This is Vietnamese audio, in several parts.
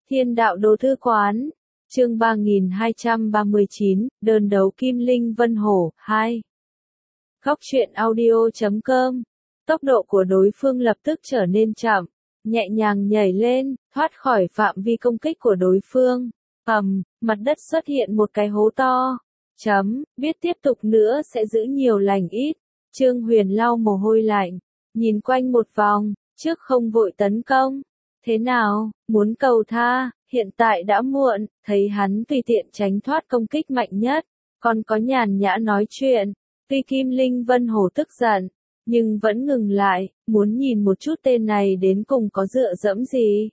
Thiên đạo đồ thư quán. Chương 3239, đơn đấu Kim Linh Vân Hổ, 2. Góc truyện audio.com. Tốc độ của đối phương lập tức trở nên chậm, nhẹ nhàng nhảy lên, thoát khỏi phạm vi công kích của đối phương. Mặt đất xuất hiện một cái hố to. Biết tiếp tục nữa sẽ giữ nhiều lành ít. Trương Huyền lau mồ hôi lạnh, nhìn quanh một vòng, trước không vội tấn công. Thế nào, muốn cầu tha, hiện tại đã muộn, thấy hắn tùy tiện tránh thoát công kích mạnh nhất, còn có nhàn nhã nói chuyện. Tuy Kim Linh Vân Hổ tức giận, nhưng vẫn ngừng lại, muốn nhìn một chút tên này đến cùng có dựa dẫm gì.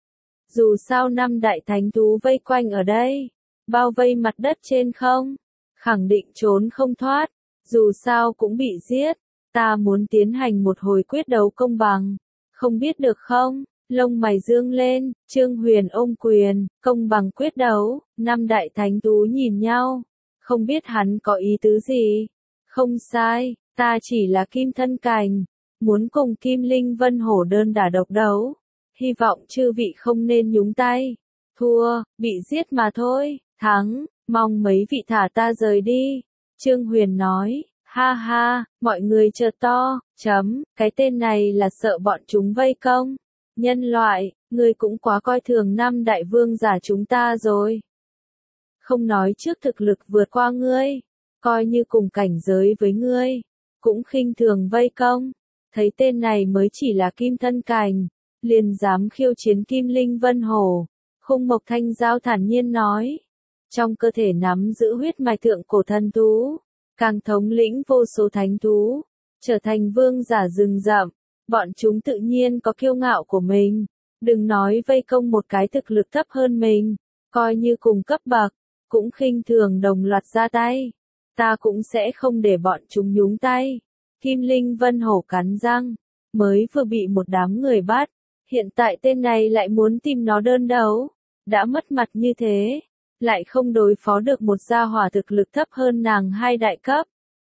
Dù sao 5 đại thánh thú vây quanh ở đây, bao vây mặt đất trên không, khẳng định trốn không thoát, dù sao cũng bị giết. Ta muốn tiến hành một hồi quyết đấu công bằng, không biết được không? Lông mày dương lên, Trương Huyền ôm quyền, công bằng quyết đấu. 5 đại thánh thú nhìn nhau, không biết hắn có ý tứ gì. Không sai, ta chỉ là kim thân cành, muốn cùng Kim Linh Vân Hổ đơn đả độc đấu. Hy vọng chư vị không nên nhúng tay. Thua, bị giết mà thôi. Thắng, mong mấy vị thả ta rời đi. Trương Huyền nói, ha ha, mọi người chợt to. Cái tên này là sợ bọn chúng vây công. Nhân loại, ngươi cũng quá coi thường 5 đại vương giả chúng ta rồi. Không nói trước thực lực vượt qua ngươi, coi như cùng cảnh giới với ngươi, cũng khinh thường vây công. Thấy tên này mới chỉ là kim thân cành, liền dám khiêu chiến Kim Linh Vân Hổ. Khung Mộc Thanh Giao thản nhiên nói, trong cơ thể nắm giữ huyết mạch thượng cổ thần thú, càng thống lĩnh vô số thánh thú, trở thành vương giả rừng rậm. Bọn chúng tự nhiên có kiêu ngạo của mình, đừng nói vây công một cái thực lực thấp hơn mình, coi như cùng cấp bậc, cũng khinh thường đồng loạt ra tay. Ta cũng sẽ không để bọn chúng nhúng tay. Kim Linh Vân Hổ cắn răng, mới vừa bị một đám người bắt, hiện tại tên này lại muốn tìm nó đơn đấu, đã mất mặt như thế, lại không đối phó được một gia hỏa thực lực thấp hơn nàng 2 đại cấp.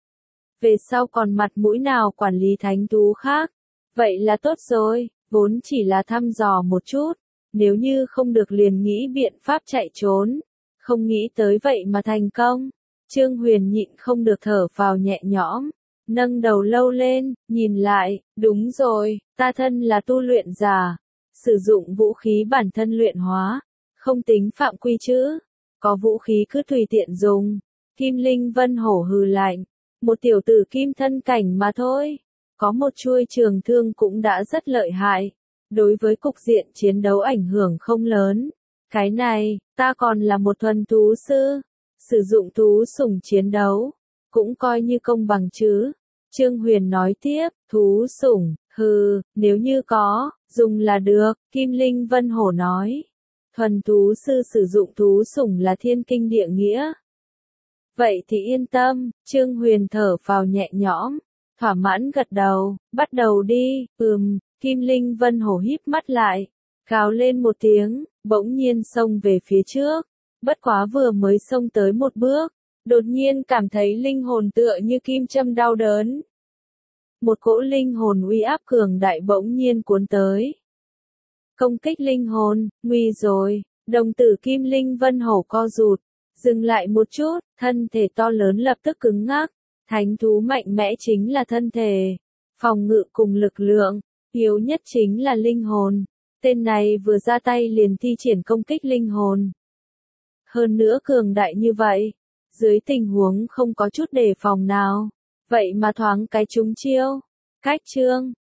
Về sau còn mặt mũi nào quản lý thánh thú khác? Vậy là tốt rồi, vốn chỉ là thăm dò một chút, nếu như không được liền nghĩ biện pháp chạy trốn, không nghĩ tới vậy mà thành công. Trương Huyền nhịn không được thở vào nhẹ nhõm, nâng đầu lâu lên, nhìn lại, đúng rồi, ta thân là tu luyện giả, sử dụng vũ khí bản thân luyện hóa, không tính phạm quy chứ, có vũ khí cứ tùy tiện dùng. Kim Linh Vân Hổ hừ lạnh, một tiểu tử kim thân cảnh mà thôi. Có một chuôi trường thương cũng đã rất lợi hại, đối với cục diện chiến đấu ảnh hưởng không lớn. Cái này, ta còn là một thuần thú sư, sử dụng thú sủng chiến đấu, cũng coi như công bằng chứ. Trương Huyền nói tiếp, thú sủng, nếu như có, dùng là được. Kim Linh Vân Hổ nói, thuần thú sư sử dụng thú sủng là thiên kinh địa nghĩa. Vậy thì yên tâm, Trương Huyền thở vào nhẹ nhõm. Thỏa mãn gật đầu, bắt đầu đi. Kim Linh Vân Hổ híp mắt lại, gào lên một tiếng, bỗng nhiên xông về phía trước. Bất quá vừa mới xông tới một bước, đột nhiên cảm thấy linh hồn tựa như kim châm đau đớn. Một cỗ linh hồn uy áp cường đại bỗng nhiên cuốn tới. Công kích linh hồn, nguy rồi, đồng tử Kim Linh Vân Hổ co rụt, dừng lại một chút, thân thể to lớn lập tức cứng ngắc. Thánh thú mạnh mẽ chính là thân thể, phòng ngự cùng lực lượng, yếu nhất chính là linh hồn. Tên này vừa ra tay liền thi triển công kích linh hồn. Hơn nữa cường đại như vậy, dưới tình huống không có chút đề phòng nào, vậy mà thoáng cái trúng chiêu. Cách chương,